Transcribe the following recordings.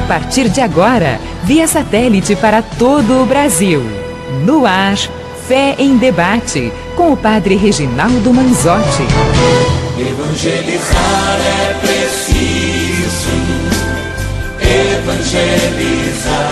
partir de agora, via satélite para todo o Brasil. No ar, Fé em Debate, com o Padre Reginaldo Manzotti. Evangelizar é preciso. Evangelizar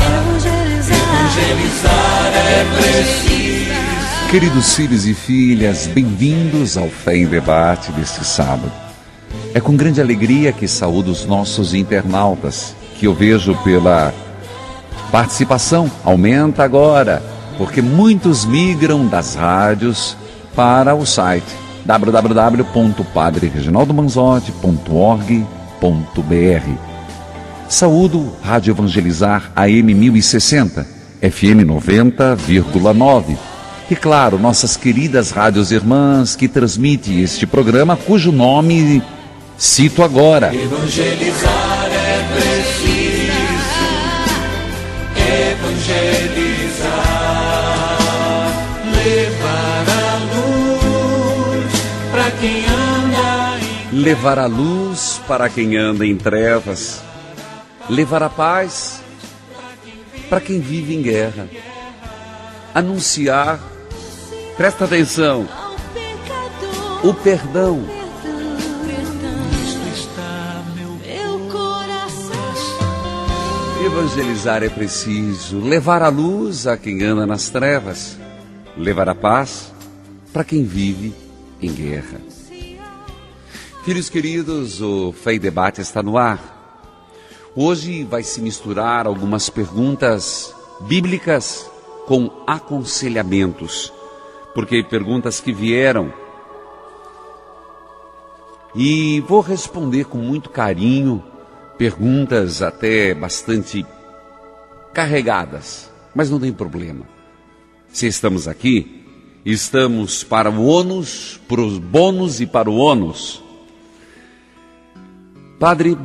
é preciso. Queridos filhos e filhas, bem-vindos ao Fé em Debate deste sábado. É com grande alegria que saúdo os nossos internautas, que eu vejo pela participação, aumenta agora, porque muitos migram das rádios para o site www.padrereginaldomanzotti.org.br. Saúdo Rádio Evangelizar AM 1060, FM 90,9. E claro, nossas queridas rádios irmãs que transmitem este programa, cujo nome cito agora. Evangelizar é preciso. Evangelizar. Levar a luz para quem anda em... Levar a luz para quem anda em trevas. Levar a paz para quem vive em guerra. Anunciar, presta atenção, o perdão. Evangelizar é preciso, levar a luz a quem anda nas trevas, levar a paz para quem vive em guerra. Filhos queridos, o Fé em Debate está no ar. Hoje vai se misturar algumas perguntas bíblicas com aconselhamentos, porque perguntas que vieram, e vou responder com muito carinho, perguntas até bastante carregadas, mas não tem problema. Se estamos aqui, estamos para o ônus, para os bônus e para o ônus. Padre,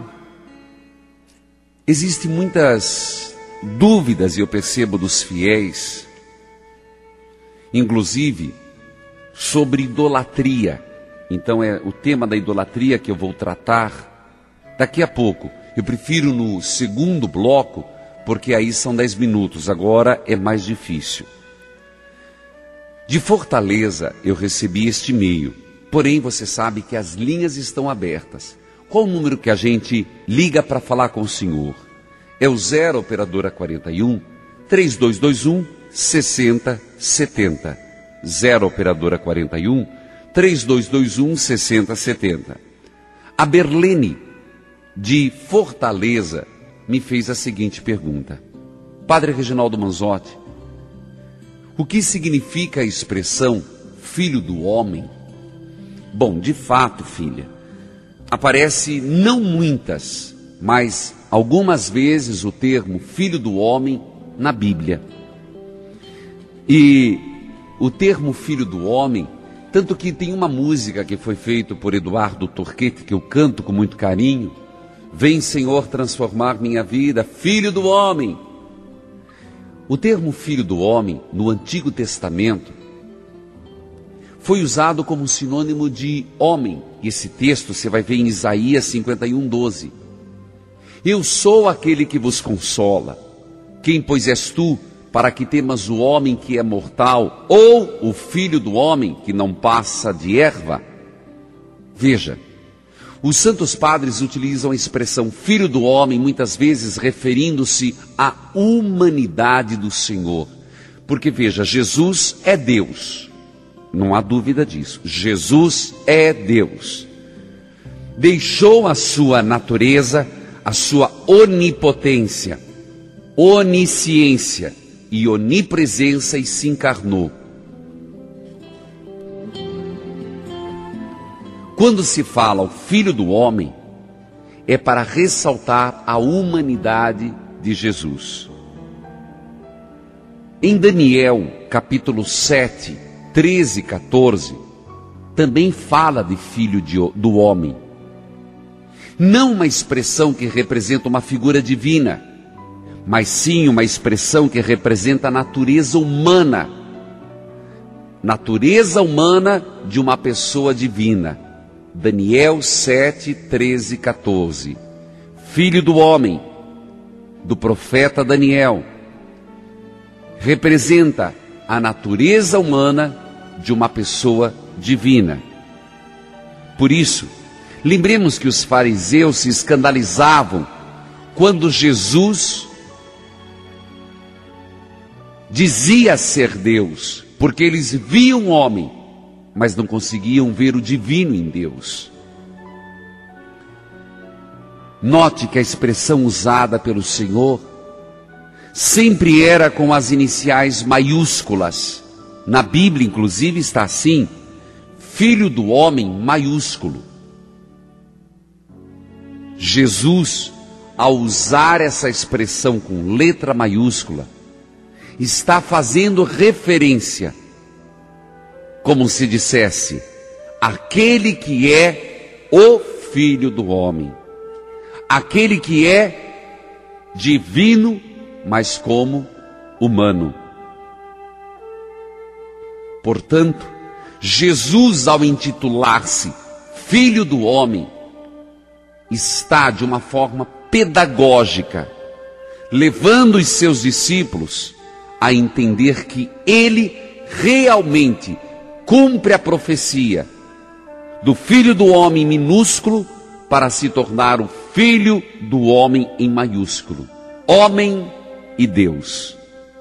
existem muitas dúvidas, e eu percebo dos fiéis, inclusive sobre idolatria. Então é o tema da idolatria que eu vou tratar daqui a pouco. Eu prefiro no segundo bloco, porque aí são 10 minutos, agora é mais difícil. De Fortaleza eu recebi este e-mail, porém você sabe que as linhas estão abertas. Qual o número que a gente liga para falar com o senhor? É o 0 operadora 41 3221 6070. 0 operadora 41 3221 6070. A Berlene de Fortaleza me fez a seguinte pergunta: Padre Reginaldo Manzotti, o que significa a expressão filho do homem? Bom, de fato, filha, aparece não muitas, mas algumas vezes o termo filho do homem na Bíblia. E o termo filho do homem, tanto que tem uma música que foi feita por Eduardo Torquete, que eu canto com muito carinho: vem, Senhor, transformar minha vida, filho do homem. O termo filho do homem, no Antigo Testamento, foi usado como sinônimo de homem. Esse texto você vai ver em Isaías 51:12. Eu sou aquele que vos consola. Quem, pois, és tu, para que temas o homem que é mortal, ou o filho do homem que não passa de erva? Veja, os santos padres utilizam a expressão filho do homem, muitas vezes referindo-se à humanidade do Senhor. Porque veja, Jesus é Deus, não há dúvida disso. Jesus é Deus. Deixou a sua natureza, a sua onipotência, onisciência e onipresença e se encarnou. Quando se fala o Filho do Homem, é para ressaltar a humanidade de Jesus. Em Daniel, capítulo 7, 13 e 14, também fala de Filho do Homem. Não uma expressão que representa uma figura divina, mas sim uma expressão que representa a natureza humana. Natureza humana de uma pessoa divina. Daniel 7, 13 e 14. Filho do homem, do profeta Daniel, representa a natureza humana de uma pessoa divina. Por isso, lembremos que os fariseus se escandalizavam quando Jesus dizia ser Deus, porque eles viam o homem, mas não conseguiam ver o divino em Deus. Note que a expressão usada pelo Senhor sempre era com as iniciais maiúsculas. Na Bíblia, inclusive, está assim: Filho do Homem maiúsculo. Jesus, ao usar essa expressão com letra maiúscula, está fazendo referência, como se dissesse, aquele que é o Filho do Homem, aquele que é divino, mas como humano. Portanto, Jesus, ao intitular-se Filho do Homem, está de uma forma pedagógica, levando os seus discípulos a entender que ele realmente cumpre a profecia do Filho do Homem minúsculo para se tornar o Filho do Homem em maiúsculo, homem e Deus.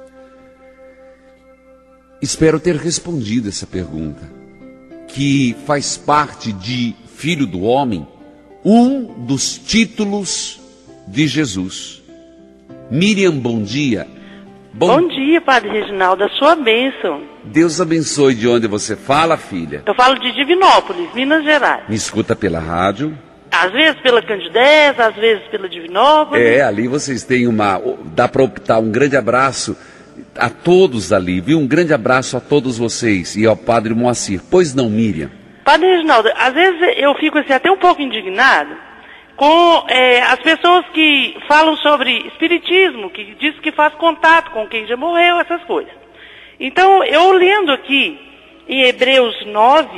Espero ter respondido essa pergunta, que faz parte de Filho do Homem, um dos títulos de Jesus. Miriam, bom dia. Bom dia, Padre Reginaldo, a sua bênção. Deus abençoe. De onde você fala, filha? Eu falo de Divinópolis, Minas Gerais. Me escuta pela rádio? Às vezes pela Candidez, às vezes pela Divinópolis. Ali vocês têm dá para optar. Um grande abraço a todos ali, viu? Um grande abraço a todos vocês e ao Padre Moacir. Pois não, Miriam? Padre Reginaldo, às vezes eu fico assim, até um pouco indignado com as pessoas que falam sobre espiritismo, que diz que faz contato com quem já morreu, essas coisas. Então, eu lendo aqui em Hebreus 9,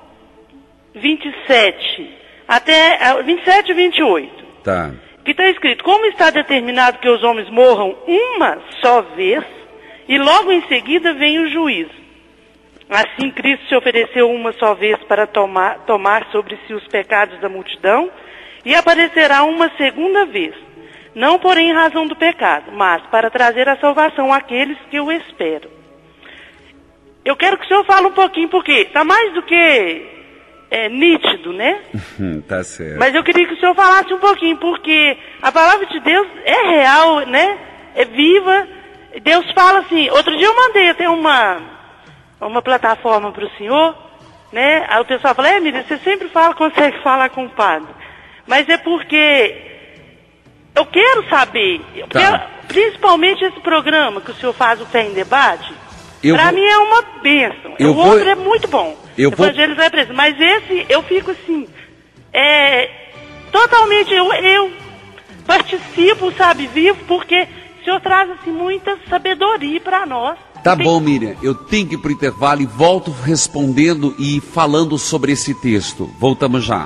27 até 27 e 28, tá, que está escrito: como está determinado que os homens morram uma só vez, e logo em seguida vem o juízo. Assim Cristo se ofereceu uma só vez para tomar sobre si os pecados da multidão, e aparecerá uma segunda vez, não porém em razão do pecado, mas para trazer a salvação àqueles que o esperam. Eu quero que o senhor fale um pouquinho, porque está mais do que nítido, né? Tá certo. Mas eu queria que o senhor falasse um pouquinho, porque a palavra de Deus é real, né? É viva. Deus fala assim. Outro dia eu mandei até uma plataforma para o senhor, né? Aí o pessoal fala: Miriam, você sempre consegue falar com o padre. Mas é porque eu quero saber, principalmente esse programa que o senhor faz, o Fé em Debate, para mim é uma bênção. O outro é muito bom. Evangelho é preciso. Mas esse, eu fico assim, totalmente, eu participo, sabe, vivo, porque o senhor traz assim muita sabedoria para nós. Tá bom, Miriam, eu tenho que ir para o intervalo e volto respondendo e falando sobre esse texto. Voltamos já.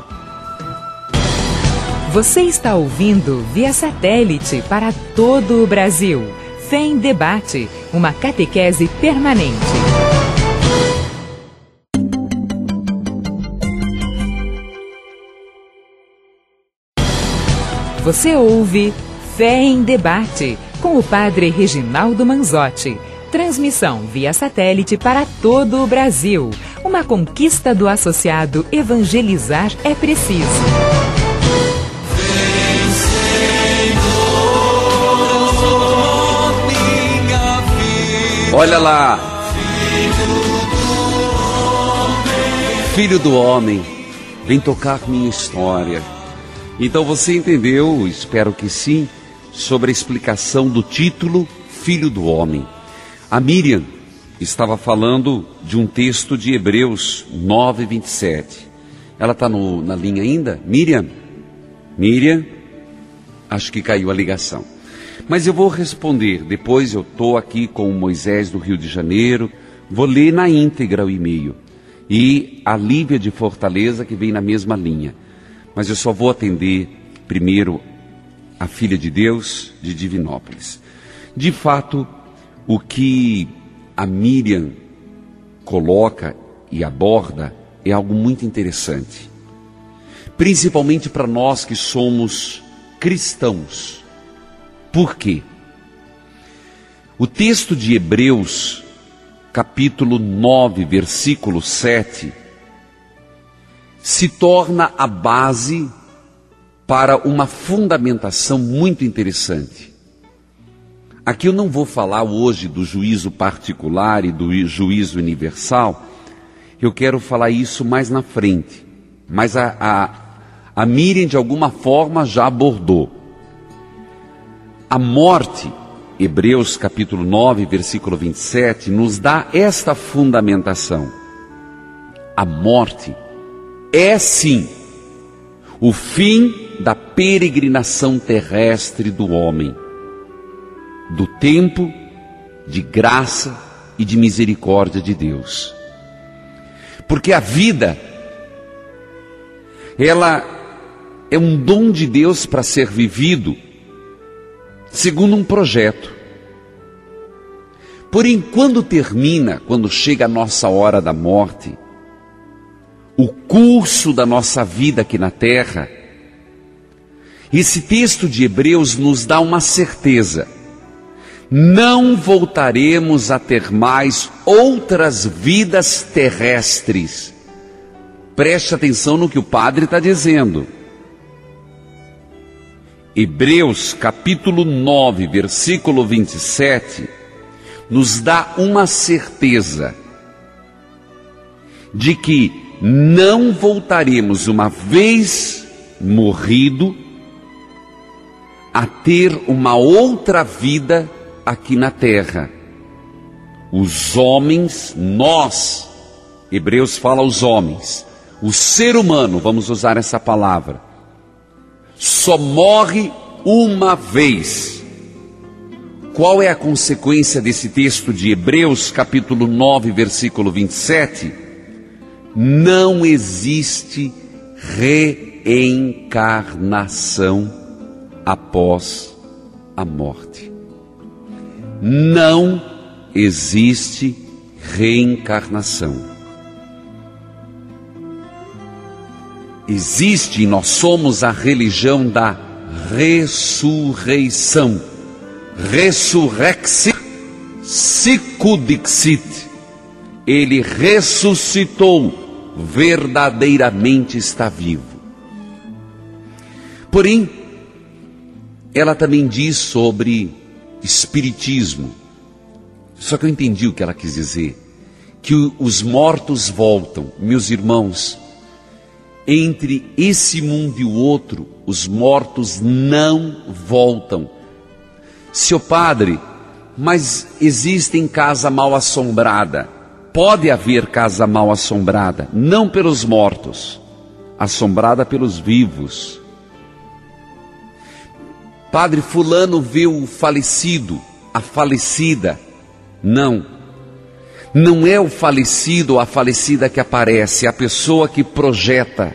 Você está ouvindo via satélite para todo o Brasil. Fé em Debate, uma catequese permanente. Você ouve Fé em Debate, com o Padre Reginaldo Manzotti. Transmissão via satélite para todo o Brasil. Uma conquista do associado Evangelizar é Preciso. Olha lá, Filho do Homem, vem tocar minha história. Então você entendeu, espero que sim, sobre a explicação do título Filho do Homem. A Miriam estava falando de um texto de Hebreus 9, 27. Ela está na linha ainda? Miriam? Acho que caiu a ligação. Mas eu vou responder, depois eu estou aqui com o Moisés do Rio de Janeiro, vou ler na íntegra o e-mail. E a Lívia de Fortaleza, que vem na mesma linha. Mas eu só vou atender primeiro a filha de Deus de Divinópolis. De fato, o que a Miriam coloca e aborda é algo muito interessante, principalmente para nós que somos cristãos. Por quê? O texto de Hebreus, capítulo 9, versículo 7, se torna a base para uma fundamentação muito interessante. Aqui eu não vou falar hoje do juízo particular e do juízo universal, eu quero falar isso mais na frente, mas a Miriam de alguma forma já abordou. A morte, Hebreus capítulo 9, versículo 27, nos dá esta fundamentação. A morte é sim o fim da peregrinação terrestre do homem, do tempo de graça e de misericórdia de Deus. Porque a vida, ela é um dom de Deus para ser vivido segundo um projeto. Porém, quando termina, quando chega a nossa hora da morte, o curso da nossa vida aqui na terra, esse texto de Hebreus nos dá uma certeza: não voltaremos a ter mais outras vidas terrestres. Preste atenção no que o padre está dizendo. Hebreus capítulo 9, versículo 27, nos dá uma certeza de que não voltaremos, uma vez morrido, a ter uma outra vida aqui na terra. Os homens, nós, Hebreus fala os homens, o ser humano, vamos usar essa palavra, só morre uma vez. Qual é a consequência desse texto de Hebreus capítulo 9, versículo 27? Não existe reencarnação após a morte. Não existe reencarnação. Existe, e nós somos a religião da ressurreição. Resurrexit sicudixit. Ele ressuscitou, verdadeiramente está vivo. Porém, ela também diz sobre espiritismo. Só que eu entendi o que ela quis dizer, que os mortos voltam. Meus irmãos, entre esse mundo e o outro, os mortos não voltam. Seu padre, mas existe casa mal assombrada. Pode haver casa mal assombrada, não pelos mortos, assombrada pelos vivos. Padre, fulano vê o falecido, a falecida. Não é o falecido ou a falecida que aparece, é a pessoa que projeta.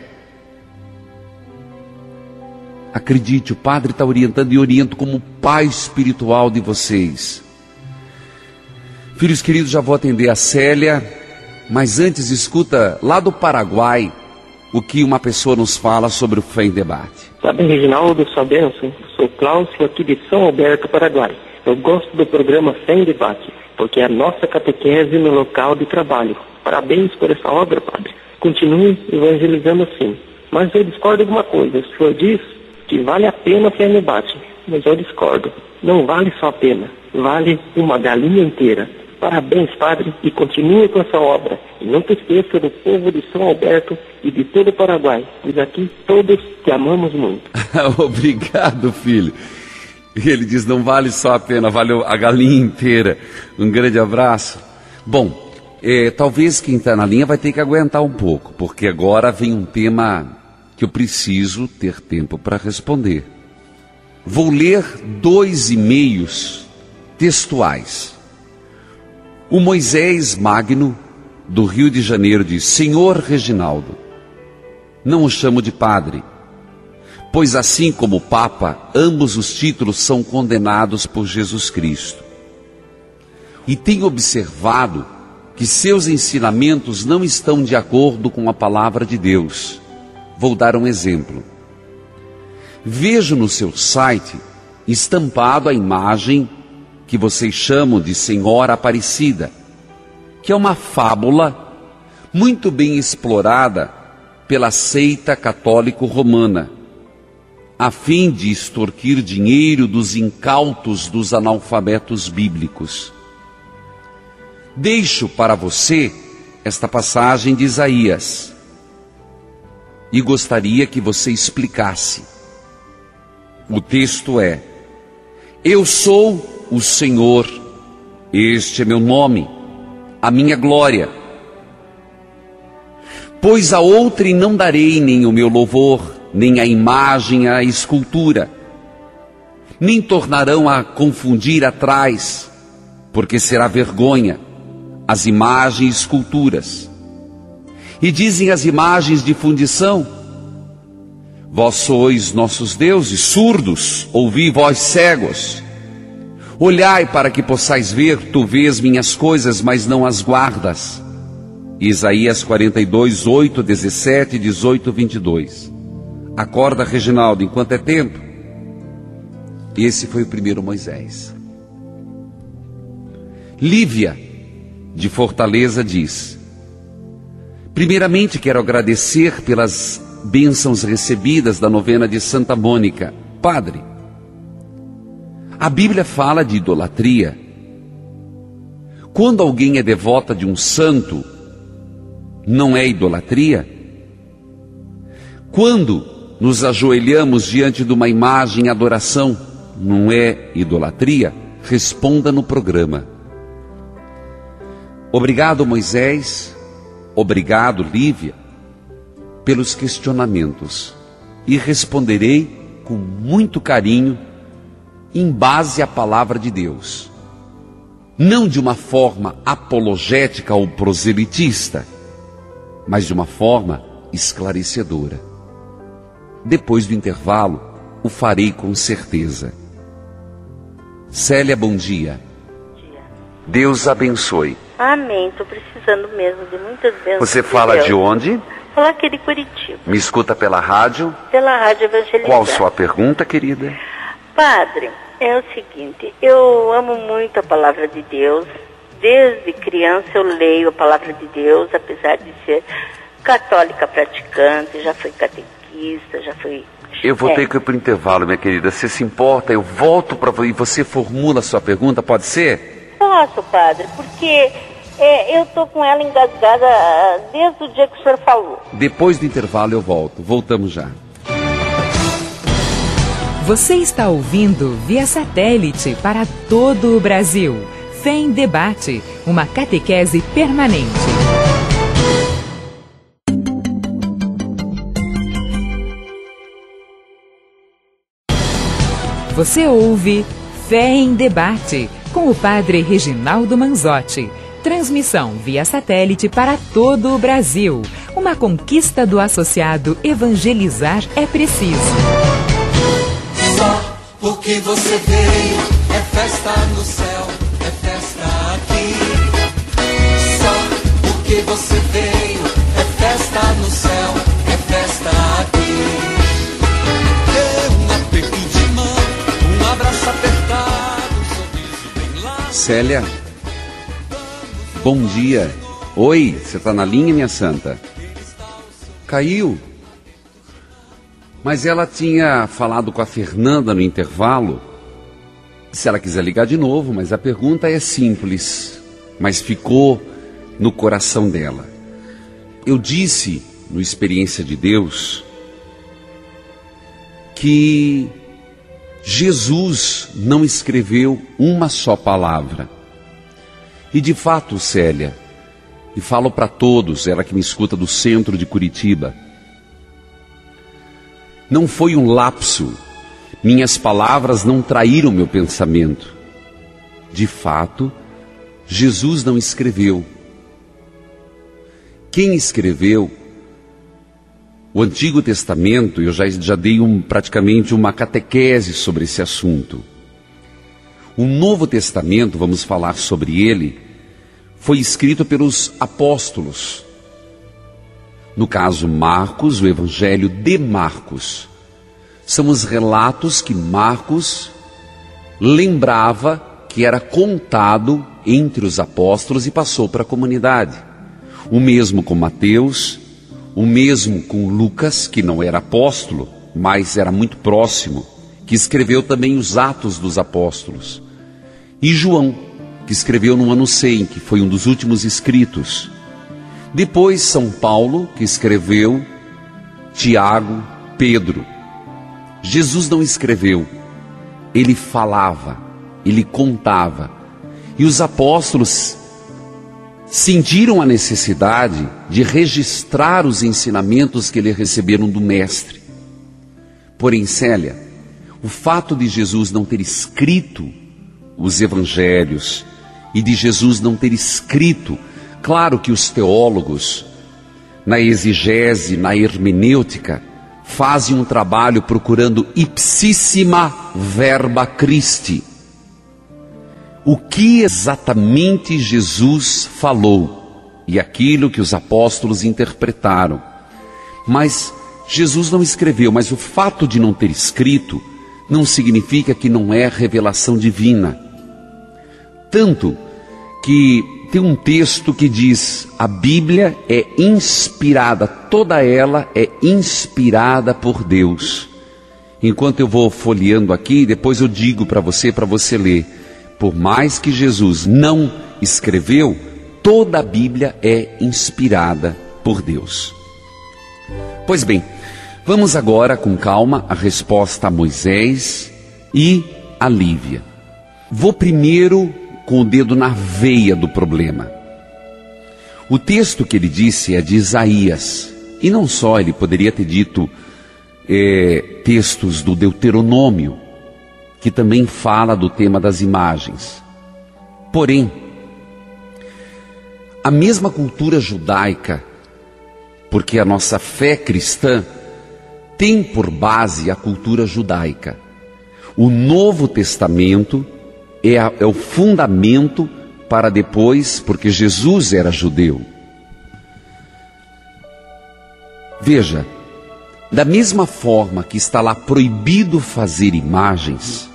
Acredite, o padre está orientando e oriento como pai espiritual de vocês. Filhos queridos, já vou atender a Célia, mas antes escuta lá do Paraguai o que uma pessoa nos fala sobre o Fé em Debate. Padre Reginaldo, sua bênção. Sou Cláudio, aqui de São Alberto, Paraguai. Eu gosto do programa Fé em Debate, porque é a nossa catequese no local de trabalho. Parabéns por essa obra, padre. Continue evangelizando assim. Mas eu discordo de uma coisa. O senhor diz que vale a pena Fé em Debate, mas eu discordo. Não vale só a pena, vale uma galinha inteira. Parabéns, padre, e continue com essa obra. E nunca esqueça do povo de São Alberto e de todo o Paraguai, pois aqui todos te amamos muito. Obrigado, filho. Ele diz, não vale só a pena, vale a galinha inteira. Um grande abraço. Bom, talvez quem está na linha vai ter que aguentar um pouco, porque agora vem um tema que eu preciso ter tempo para responder. Vou ler 2 e-mails textuais. O Moisés Magno, do Rio de Janeiro, diz: Senhor Reginaldo, não o chamo de padre, pois assim como o Papa, ambos os títulos são condenados por Jesus Cristo. E tenho observado que seus ensinamentos não estão de acordo com a palavra de Deus. Vou dar um exemplo. Vejo no seu site estampado a imagem que vocês chamam de Senhora Aparecida, que é uma fábula muito bem explorada pela seita católico-romana, a fim de extorquir dinheiro dos incautos dos analfabetos bíblicos. Deixo para você esta passagem de Isaías e gostaria que você explicasse. O texto é: eu sou o Senhor, este é meu nome, a minha glória. Pois a outrem não darei nem o meu louvor, nem a imagem a escultura, nem tornarão a confundir atrás, porque será vergonha as imagens e esculturas. E dizem as imagens de fundição: vós sois nossos deuses, surdos, ouvi vós cegos. Olhai para que possais ver, tu vês minhas coisas, mas não as guardas. Isaías 42, 8, 17, 18, 22. Acorda, Reginaldo, enquanto é tempo. Esse foi o primeiro Moisés. Lívia, de Fortaleza, diz: primeiramente quero agradecer pelas bênçãos recebidas da novena de Santa Mônica. Padre, a Bíblia fala de idolatria. Quando alguém é devota de um santo, não é idolatria? Quando nos ajoelhamos diante de uma imagem em adoração, não é idolatria? Responda no programa. Obrigado, Moisés. Obrigado, Lívia, pelos questionamentos. E responderei com muito carinho, em base à palavra de Deus. Não de uma forma apologética ou proselitista, mas de uma forma esclarecedora. Depois do intervalo, o farei com certeza. Célia, bom dia. Bom dia. Deus abençoe. Amém, estou precisando mesmo de muitas bênçãos. Você fala de onde? Falo aqui de Curitiba. Me escuta pela rádio? Pela Rádio Evangelizar. Qual sua pergunta, querida? Padre, é o seguinte, eu amo muito a palavra de Deus. Desde criança eu leio a palavra de Deus, apesar de ser católica praticante, já fui catequista, já fui... Eu vou ter que ir para o intervalo, minha querida. Você se importa? Eu volto para você e você formula a sua pergunta, pode ser? Posso, padre, porque eu estou com ela engasgada desde o dia que o senhor falou. Depois do intervalo eu volto. Voltamos já. Você está ouvindo via satélite para todo o Brasil. Fé em Debate, uma catequese permanente. Você ouve Fé em Debate, com o Padre Reginaldo Manzotti. Transmissão via satélite para todo o Brasil. Uma conquista do associado Evangelizar é Preciso. Só porque você veio, é festa no céu, é festa aqui. Só porque você veio, é festa no céu, é festa aqui. É um aperto de mão, um abraço apertado, um sorriso bem lá. Célia, bom dia. Oi, você está na linha, minha santa? Caiu. Mas ela tinha falado com a Fernanda no intervalo, se ela quiser ligar de novo, mas a pergunta é simples, mas ficou no coração dela. Eu disse, no Experiência de Deus, que Jesus não escreveu uma só palavra. E de fato, Célia, e falo para todos, ela que me escuta do centro de Curitiba, não foi um lapso, minhas palavras não traíram meu pensamento. De fato, Jesus não escreveu. Quem escreveu O Antigo Testamento, eu já dei praticamente uma catequese sobre esse assunto. O Novo Testamento, vamos falar sobre ele, foi escrito pelos apóstolos. No caso, Marcos, o Evangelho de Marcos. São os relatos que Marcos lembrava que era contado entre os apóstolos e passou para a comunidade. O mesmo com Mateus, o mesmo com Lucas, que não era apóstolo, mas era muito próximo, que escreveu também os Atos dos Apóstolos. E João, que escreveu no ano 100, que foi um dos últimos escritos. Depois São Paulo, que escreveu Tiago, Pedro. Jesus não escreveu, ele falava, ele contava. E os apóstolos sentiram a necessidade de registrar os ensinamentos que eles receberam do Mestre. Porém, Célia, o fato de Jesus não ter escrito os evangelhos e de Jesus não ter escrito, claro que os teólogos, na exegese, na hermenêutica, fazem um trabalho procurando ipsissima verba Christi. O que exatamente Jesus falou e aquilo que os apóstolos interpretaram. Mas Jesus não escreveu, mas o fato de não ter escrito não significa que não é revelação divina. Tanto que tem um texto que diz: a Bíblia é inspirada, toda ela é inspirada por Deus. Enquanto eu vou folheando aqui, depois eu digo para você ler. Por mais que Jesus não escreveu, toda a Bíblia é inspirada por Deus. Pois bem, vamos agora com calma a resposta a Moisés e a Lívia. Vou primeiro com o dedo na veia do problema. O texto que ele disse é de Isaías, e não só, ele poderia ter dito textos do Deuteronômio, que também fala do tema das imagens. Porém, a mesma cultura judaica, porque a nossa fé cristã tem por base a cultura judaica. O Novo Testamento é o fundamento para depois, porque Jesus era judeu. Veja, da mesma forma que está lá proibido fazer imagens,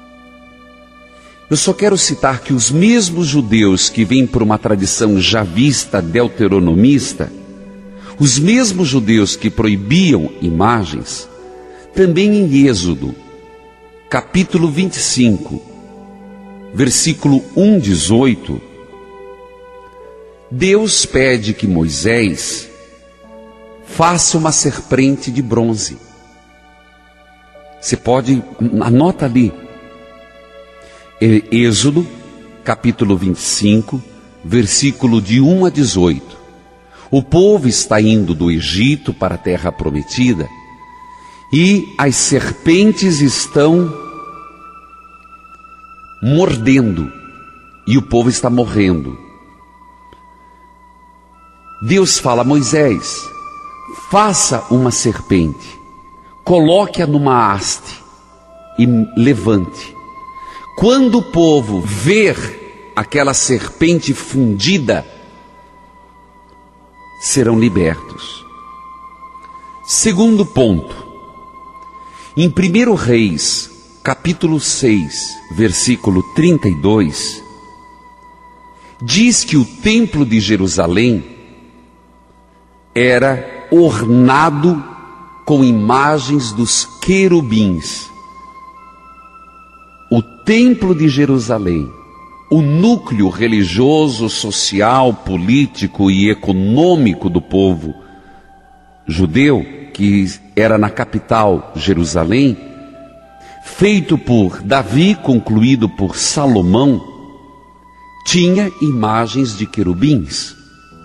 eu só quero citar que os mesmos judeus que vêm por uma tradição javista deuteronomista, os mesmos judeus que proibiam imagens, também em Êxodo, capítulo 25, versículo 1:18, Deus pede que Moisés faça uma serpente de bronze. Você pode, anota ali, Êxodo, capítulo 25, versículo de 1 a 18. O povo está indo do Egito para a terra prometida e as serpentes estão mordendo e o povo está morrendo. Deus fala a Moisés: faça uma serpente, coloque-a numa haste e levante. Quando o povo ver aquela serpente fundida, serão libertos. Segundo ponto, em 1 Reis, capítulo 6, versículo 32, diz que o templo de Jerusalém era ornado com imagens dos querubins. O templo de Jerusalém, o núcleo religioso, social, político e econômico do povo judeu, que era na capital Jerusalém, feito por Davi, concluído por Salomão, tinha imagens de querubins.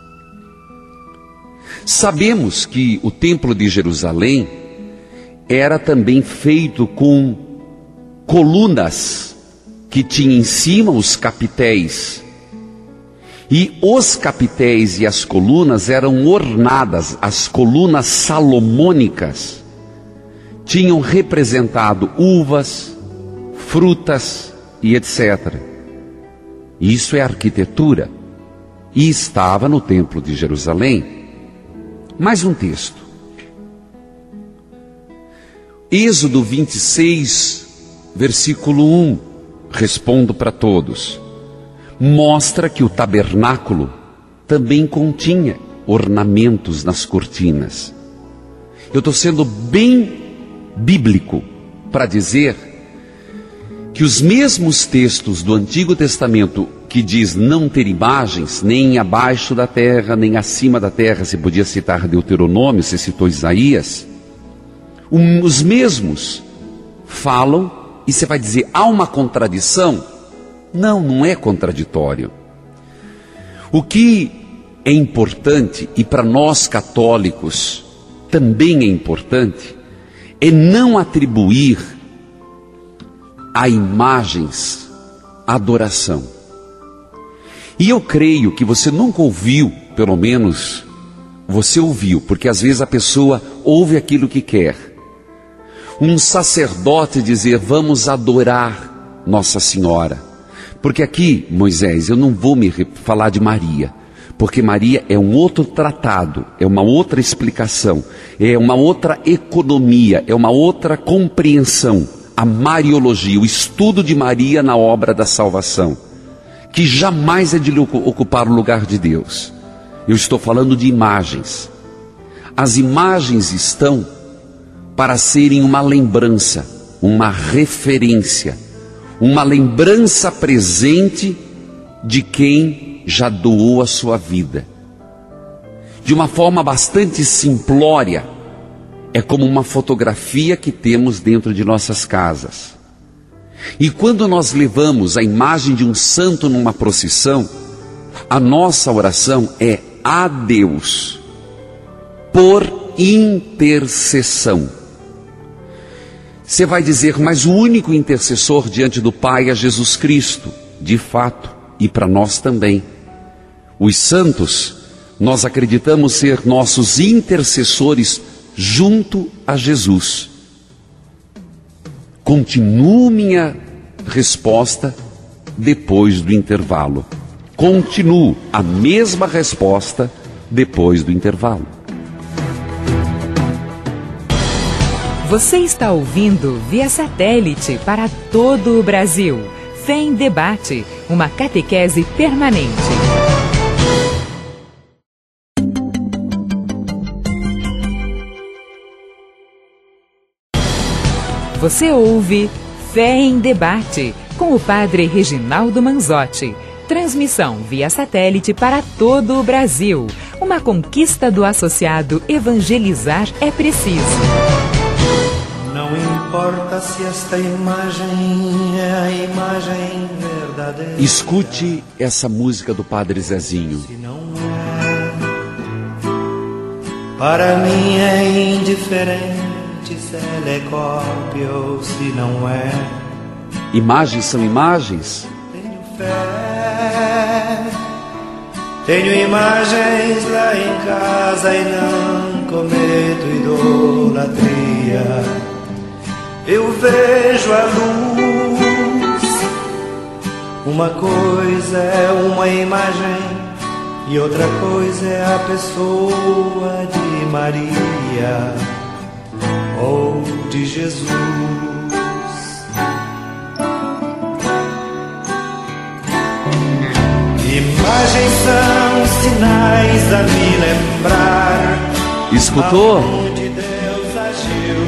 Sabemos que o templo de Jerusalém era também feito com colunas que tinha em cima os capitéis, E os capitéis e as colunas eram ornadas, as colunas salomônicas tinham representado uvas, frutas e etc. Isso é arquitetura. E estava no templo de Jerusalém. Mais um texto. Êxodo 26, versículo 1. Respondo para todos. Mostra que o tabernáculo também continha ornamentos nas cortinas. Eu estou sendo bem bíblico para dizer que os mesmos textos do Antigo Testamento que diz não ter imagens, nem abaixo da terra, nem acima da terra, se podia citar Deuteronômio, se citou Isaías, os mesmos falam, e você vai dizer, há uma contradição? Não, não é contraditório. O que é importante, e para nós católicos também é importante, é não atribuir a imagens adoração. E eu creio que você nunca ouviu, pelo menos você ouviu, porque às vezes a pessoa ouve aquilo que quer. Um sacerdote dizer, vamos adorar Nossa Senhora. Porque aqui, Moisés, eu não vou me falar de Maria, porque Maria é um outro tratado, é uma outra explicação, é uma outra economia, é uma outra compreensão. A Mariologia, o estudo de Maria na obra da salvação, que jamais é de ocupar o lugar de Deus. Eu estou falando de imagens. As imagens estão para serem uma lembrança, uma referência, uma lembrança presente de quem já doou a sua vida. De uma forma bastante simplória, é como uma fotografia que temos dentro de nossas casas. E quando nós levamos a imagem de um santo numa procissão, a nossa oração é a Deus, por intercessão. Você vai dizer, mas o único intercessor diante do Pai é Jesus Cristo. De fato, e para nós também. Os santos, nós acreditamos ser nossos intercessores junto a Jesus. Continuo minha resposta depois do intervalo. Continuo a mesma resposta depois do intervalo. Você está ouvindo via satélite para todo o Brasil. Fé em Debate, uma catequese permanente. Você ouve Fé em Debate, com o Padre Reginaldo Manzotti. Transmissão via satélite para todo o Brasil. Uma conquista do associado Evangelizar é Preciso. Não importa se esta imagem é a imagem verdadeira. Escute essa música do Padre Zezinho. Se não é, para mim é indiferente se ela é cópia ou se não é. Imagens são imagens? Tenho fé, tenho imagens lá em casa e não cometo idolatria. Eu vejo a luz, uma coisa é uma imagem e outra coisa é a pessoa de Maria ou de Jesus. Imagens são sinais a me lembrar. Escutou? Aonde Deus agiu.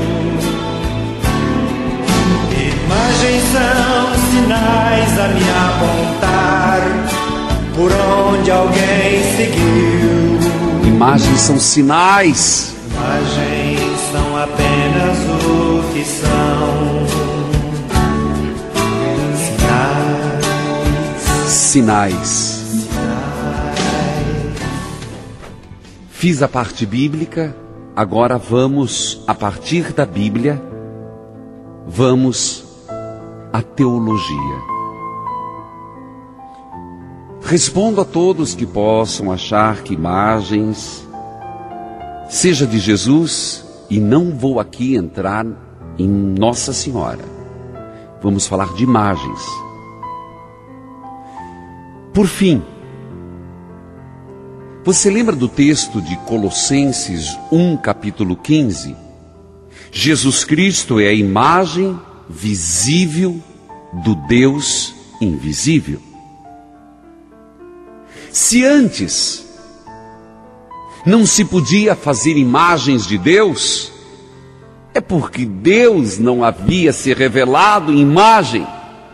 Imagens são sinais a me apontar por onde alguém seguiu. Imagens são sinais. Imagens são apenas o que são. Sinais. Fiz a parte bíblica, agora vamos, a partir da Bíblia, vamos à teologia. Respondo a todos que possam achar que imagens seja de Jesus, e não vou aqui entrar em Nossa Senhora. Vamos falar de imagens. Por fim, você lembra do texto de Colossenses 1, capítulo 15? Jesus Cristo é a imagem visível do Deus invisível. Se antes não se podia fazer imagens de Deus, é porque Deus não havia se revelado em imagem.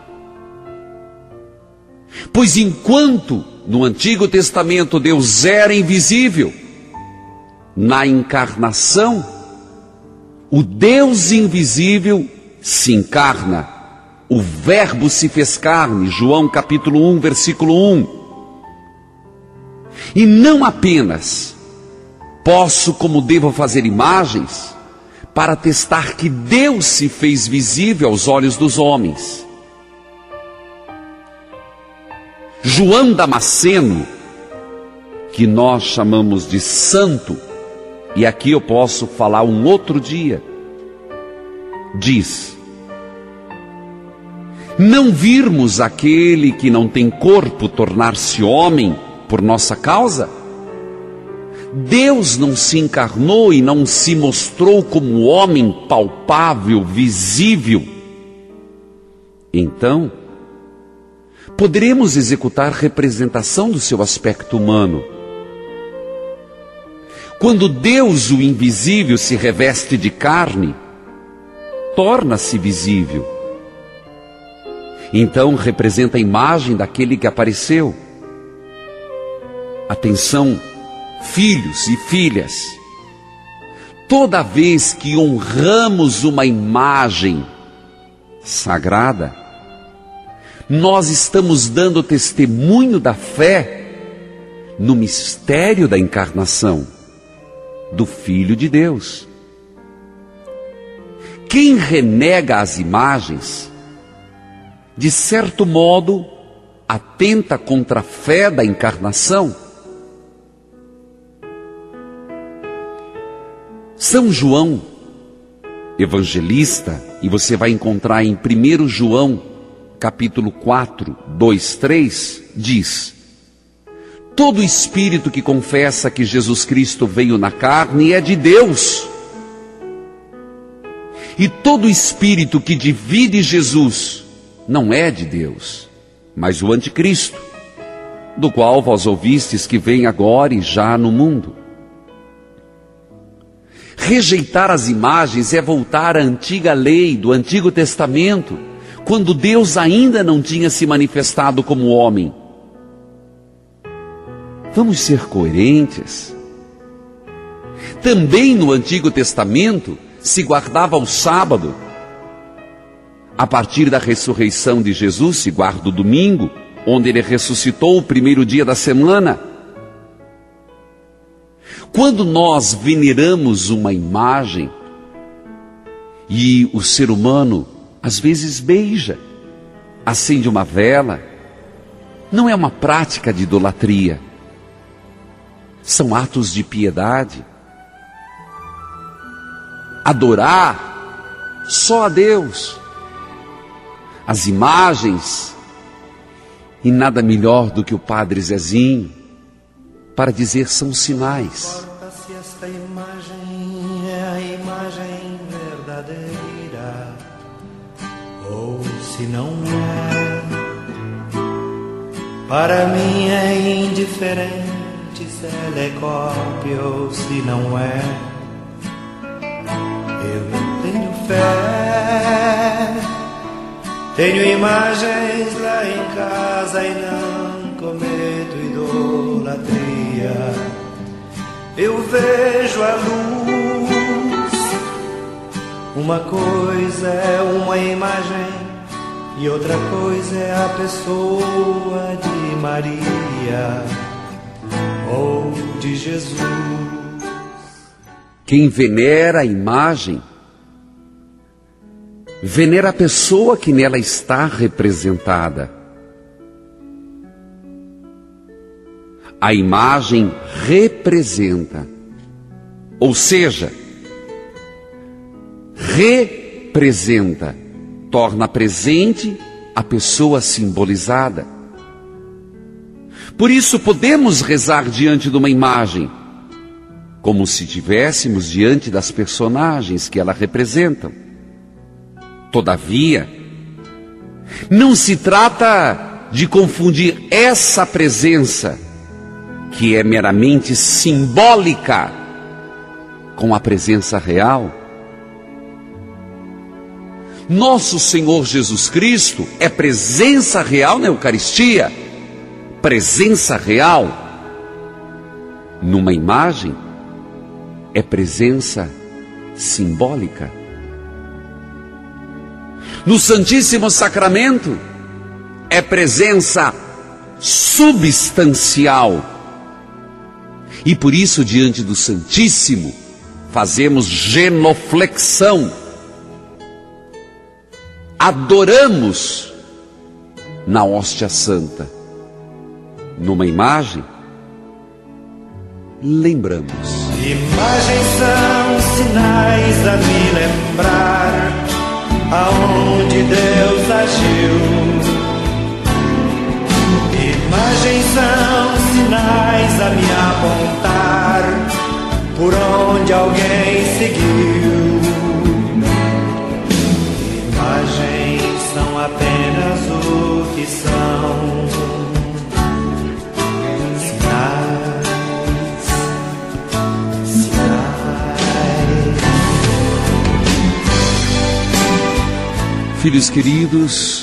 Pois enquanto no Antigo Testamento Deus era invisível, na encarnação, o Deus invisível se encarna. O Verbo se fez carne, João capítulo 1, versículo 1. E não apenas posso, como devo, fazer imagens para atestar que Deus se fez visível aos olhos dos homens. João Damasceno, que nós chamamos de santo, e aqui eu posso falar um outro dia, diz: não virmos aquele que não tem corpo tornar-se homem por nossa causa? Deus não se encarnou e não se mostrou como homem palpável, visível. Então, poderemos executar representação do seu aspecto humano. Quando Deus, o invisível, se reveste de carne, torna-se visível. Então representa a imagem daquele que apareceu. Atenção, filhos e filhas, toda vez que honramos uma imagem sagrada, nós estamos dando testemunho da fé no mistério da encarnação do Filho de Deus. Quem renega as imagens, de certo modo, atenta contra a fé da encarnação. São João, evangelista, e você vai encontrar em 1 João, capítulo 4, 2, 3, diz: todo espírito que confessa que Jesus Cristo veio na carne é de Deus. E todo espírito que divide Jesus não é de Deus, mas o anticristo, do qual vós ouvistes que vem agora e já no mundo. Rejeitar as imagens é voltar à antiga lei do Antigo Testamento, quando Deus ainda não tinha se manifestado como homem. Vamos ser coerentes. Também no Antigo Testamento se guardava o sábado. A partir da ressurreição de Jesus se guarda o domingo, onde ele ressuscitou, o primeiro dia da semana. Quando nós veneramos uma imagem, e o ser humano às vezes beija, acende uma vela, não é uma prática de idolatria, são atos de piedade. Adorar só a Deus. As imagens, e nada melhor do que o Padre Zezinho para dizer são sinais. Não importa se esta imagem é a imagem verdadeira ou se não é. Para mim é indiferente se ela é cópia ou se não é. Eu tenho fé, tenho imagens lá em casa e não cometo idolatria. Eu vejo a luz, uma coisa é uma imagem e outra coisa é a pessoa de Maria ou de Jesus. Quem venera a imagem, venera a pessoa que nela está representada. A imagem representa, ou seja, representa, torna presente a pessoa simbolizada. Por isso podemos rezar diante de uma imagem, como se estivéssemos diante das personagens que ela representam. Todavia, não se trata de confundir essa presença, que é meramente simbólica, com a presença real. Nosso Senhor Jesus Cristo é presença real na Eucaristia, presença real. Numa imagem, é presença simbólica. No Santíssimo Sacramento, é presença substancial. E por isso, diante do Santíssimo, fazemos genuflexão. Adoramos na hóstia santa. Numa imagem, lembramos. Imagens são sinais a me lembrar aonde Deus agiu. Imagens são sinais a me apontar por onde alguém seguiu. Imagens são apenas o que são. Filhos queridos,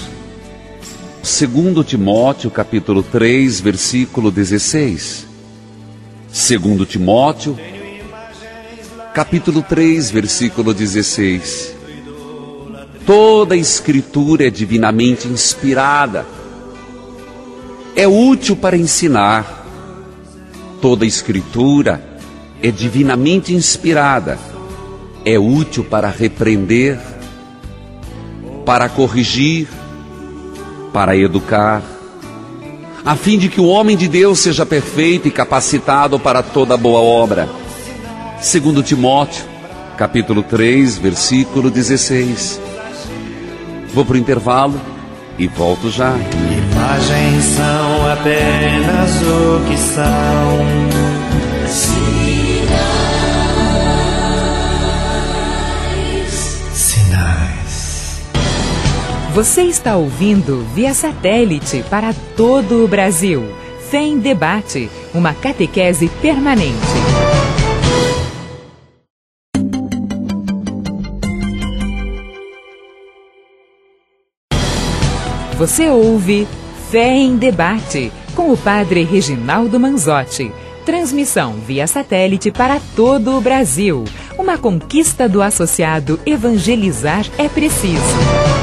2 Timóteo, capítulo 3, versículo 16. 2 Timóteo, capítulo 3, versículo 16. Toda a Escritura é divinamente inspirada. É útil para ensinar. Toda a Escritura é divinamente inspirada. É útil para repreender, para corrigir, para educar, a fim de que o homem de Deus seja perfeito e capacitado para toda boa obra. 2 Timóteo, capítulo 3, versículo 16. Vou para o intervalo e volto já. Imagens são apenas o que são. Você está ouvindo via satélite para todo o Brasil. Fé em Debate, uma catequese permanente. Você ouve Fé em Debate, com o Padre Reginaldo Manzotti. Transmissão via satélite para todo o Brasil. Uma conquista do associado Evangelizar é Preciso.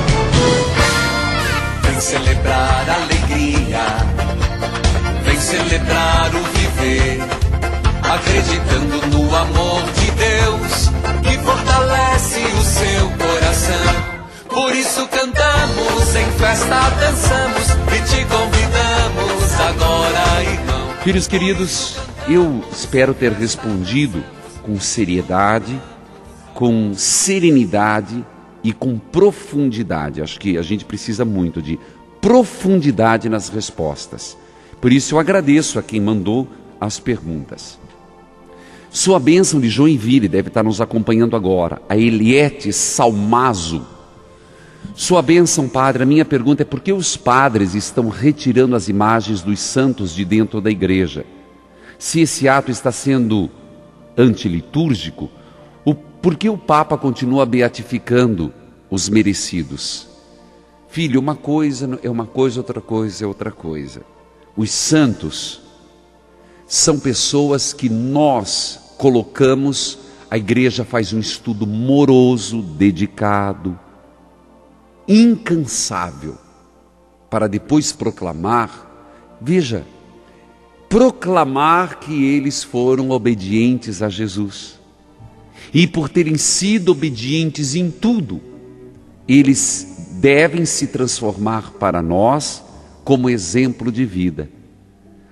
Vem celebrar a alegria, vem celebrar o viver, acreditando no amor de Deus, que fortalece o seu coração. Por isso cantamos, em festa dançamos, e te convidamos agora, irmão. Filhos queridos, eu espero ter respondido com seriedade, com serenidade e com profundidade. Acho que a gente precisa muito de profundidade nas respostas. Por isso eu agradeço a quem mandou as perguntas. Sua bênção de Joinville deve estar nos acompanhando agora, a Eliette Salmazo. Sua bênção, padre. A minha pergunta é: por que os padres estão retirando as imagens dos santos de dentro da igreja? Se esse ato está sendo antilitúrgico, por que o Papa continua beatificando os merecidos? Filho, uma coisa é uma coisa, outra coisa é outra coisa. Os santos são pessoas que nós colocamos, a igreja faz um estudo moroso, dedicado, incansável, para depois proclamar, veja, proclamar que eles foram obedientes a Jesus. E por terem sido obedientes em tudo, eles devem se transformar para nós como exemplo de vida.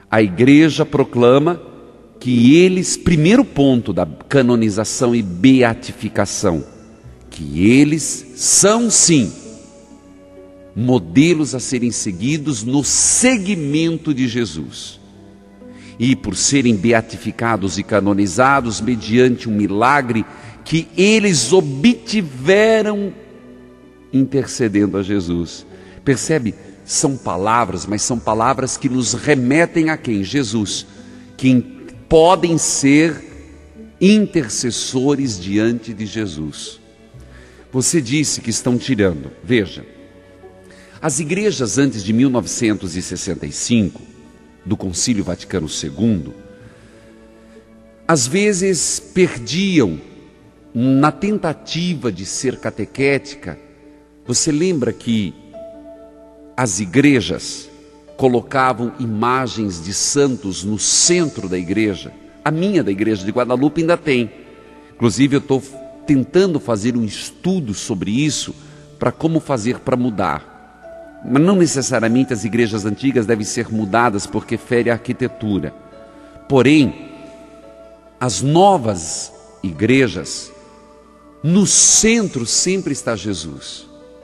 A igreja proclama que eles, primeiro ponto da canonização e beatificação, que eles são sim modelos a serem seguidos no seguimento de Jesus. E por serem beatificados e canonizados mediante um milagre que eles obtiveram intercedendo a Jesus. Percebe? São palavras, mas são palavras que nos remetem a quem? Jesus, que podem ser intercessores diante de Jesus. Você disse que estão tirando. Veja, as igrejas antes de 1965, do Concílio Vaticano II, às vezes perdiam na tentativa de ser catequética. Você lembra que as igrejas colocavam imagens de santos no centro da igreja? A minha da igreja de Guadalupe ainda tem. Inclusive eu estou tentando fazer um estudo sobre isso, para como fazer para mudar. Mas não necessariamente as igrejas antigas devem ser mudadas porque fere a arquitetura. Porém, as novas igrejas, no centro sempre está Jesus.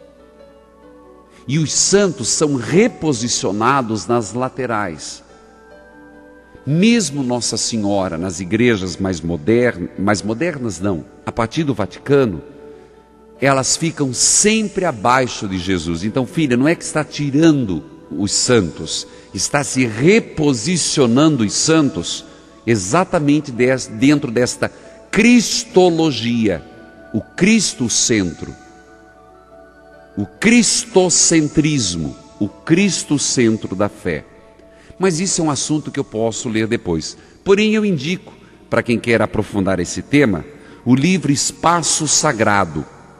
E os santos são reposicionados nas laterais. Mesmo Nossa Senhora, nas igrejas mais modernas não, a partir do Vaticano, elas ficam sempre abaixo de Jesus. Então, filha, não é que está tirando os santos, está se reposicionando os santos exatamente dentro desta cristologia, o Cristo-centro, o cristocentrismo, o Cristo-centro da fé. Mas isso é um assunto que eu posso ler depois. Porém, eu indico, para quem quer aprofundar esse tema, o livro Espaço Sagrado,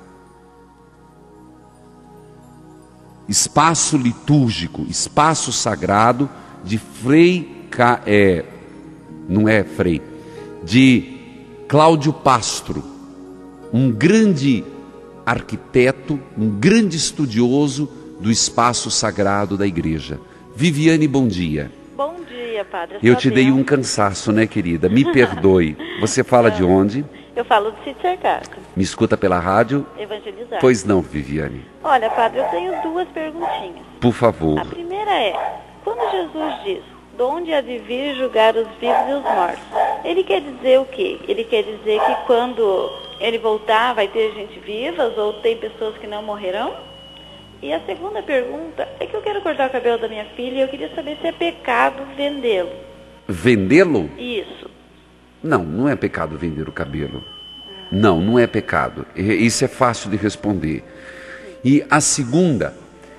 Espaço Litúrgico, Espaço Sagrado, de de Cláudio Pastro, um grande arquiteto, um grande estudioso do espaço sagrado da igreja. Viviane, bom dia. Bom dia, padre. Eu te dei um cansaço, né, querida? Me perdoe. Você fala de onde? Eu falo de Sítio Cercado. Me escuta pela rádio? Evangelizar. Pois não, Viviane. Olha, padre, eu tenho duas perguntinhas. Por favor. A primeira é, quando Jesus diz, de onde há de vir julgar os vivos e os mortos, ele quer dizer o quê? Ele quer dizer que quando ele voltar vai ter gente vivas ou tem pessoas que não morrerão? E a segunda pergunta é que eu quero cortar o cabelo da minha filha e eu queria saber se é pecado vendê-lo. Vendê-lo? Isso. Não, não é pecado vender o cabelo. Não, não é pecado. Isso é fácil de responder. E a segunda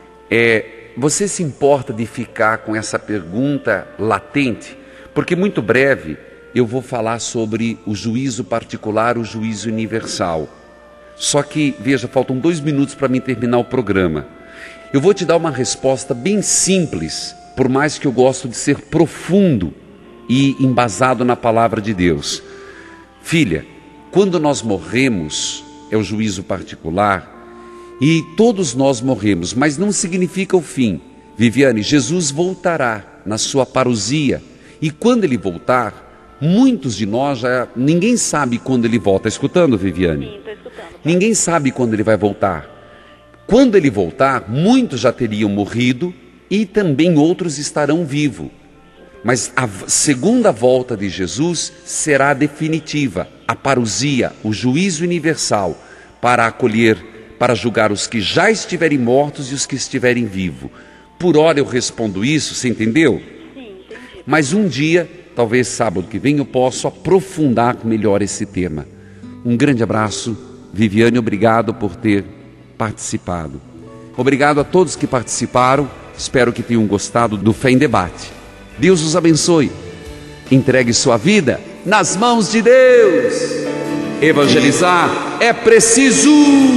é, você se importa de ficar com essa pergunta latente? Porque muito breve eu vou falar sobre o juízo particular, o juízo universal. Só que, veja, faltam 2 minutos para mim terminar o programa. Eu vou te dar uma resposta bem simples, por mais que eu gosto de ser profundo e embasado na palavra de Deus. Filha, quando nós morremos, é o juízo particular, e todos nós morremos, mas não significa o fim. Viviane, Jesus voltará na sua parousia, e quando ele voltar, muitos de nós ninguém sabe quando ele volta. Está escutando, Viviane? Sim, estou escutando. Ninguém sabe quando ele vai voltar. Quando ele voltar, muitos já teriam morrido e também outros estarão vivos. Mas a segunda volta de Jesus será definitiva, a parousia, o juízo universal, para acolher, para julgar os que já estiverem mortos e os que estiverem vivos. Por hora eu respondo isso, você entendeu? Sim, entendi. Mas um dia, talvez sábado que vem, eu posso aprofundar melhor esse tema. Um grande abraço, Viviane, obrigado por ter participado. Obrigado a todos que participaram, espero que tenham gostado do Fé em Debate. Deus os abençoe. Entregue sua vida nas mãos de Deus. Evangelizar é preciso.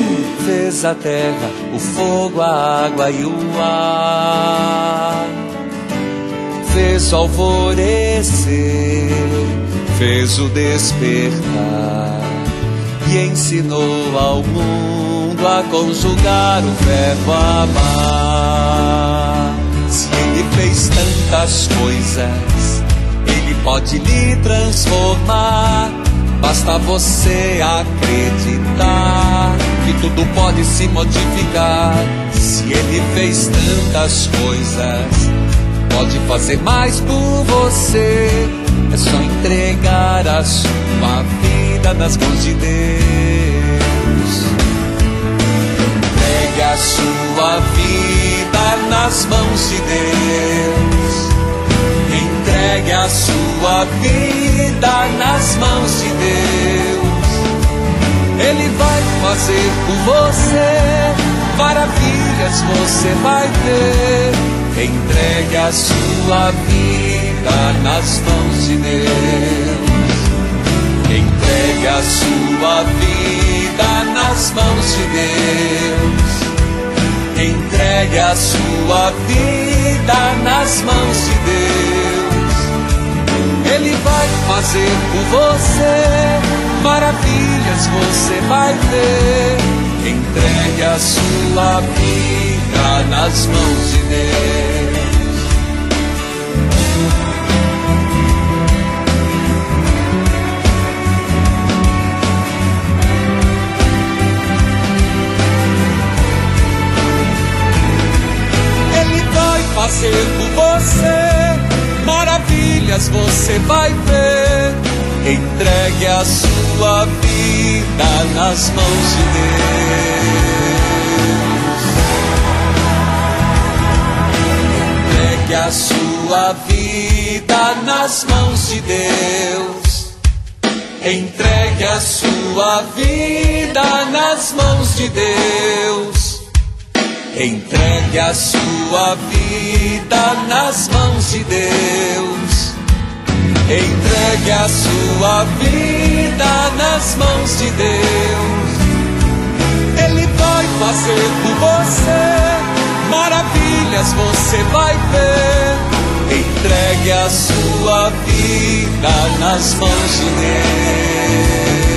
Fez a terra, o fogo, a água e o ar. Fez o alvorecer, fez o despertar e ensinou ao mundo a conjugar o verbo amar. Se Ele fez tantas coisas, Ele pode lhe transformar. Basta você acreditar que tudo pode se modificar. Se Ele fez tantas coisas, pode fazer mais por você. É só entregar a sua vida nas mãos de Deus. Entregue a sua vida nas mãos de Deus. Entregue a sua vida nas mãos de Deus. Ele vai fazer por você maravilhas, você vai ver. Entregue a sua vida nas mãos de Deus. Entregue a sua vida nas mãos de Deus. Entregue a sua vida nas mãos de Deus. Ele vai fazer por você maravilhas, você vai ver. Entregue a sua vida nas mãos de Deus. Ele vai fazer por você maravilhas, você vai ver. Entregue a sua vida nas mãos de Deus. Entregue a sua vida nas mãos de Deus. Entregue a sua vida nas mãos de Deus. Entregue a sua vida nas mãos de Deus. Entregue a sua vida nas mãos de Deus. Ele vai fazer por você maravilhas, você vai ver. Entregue a sua vida nas mãos de Deus.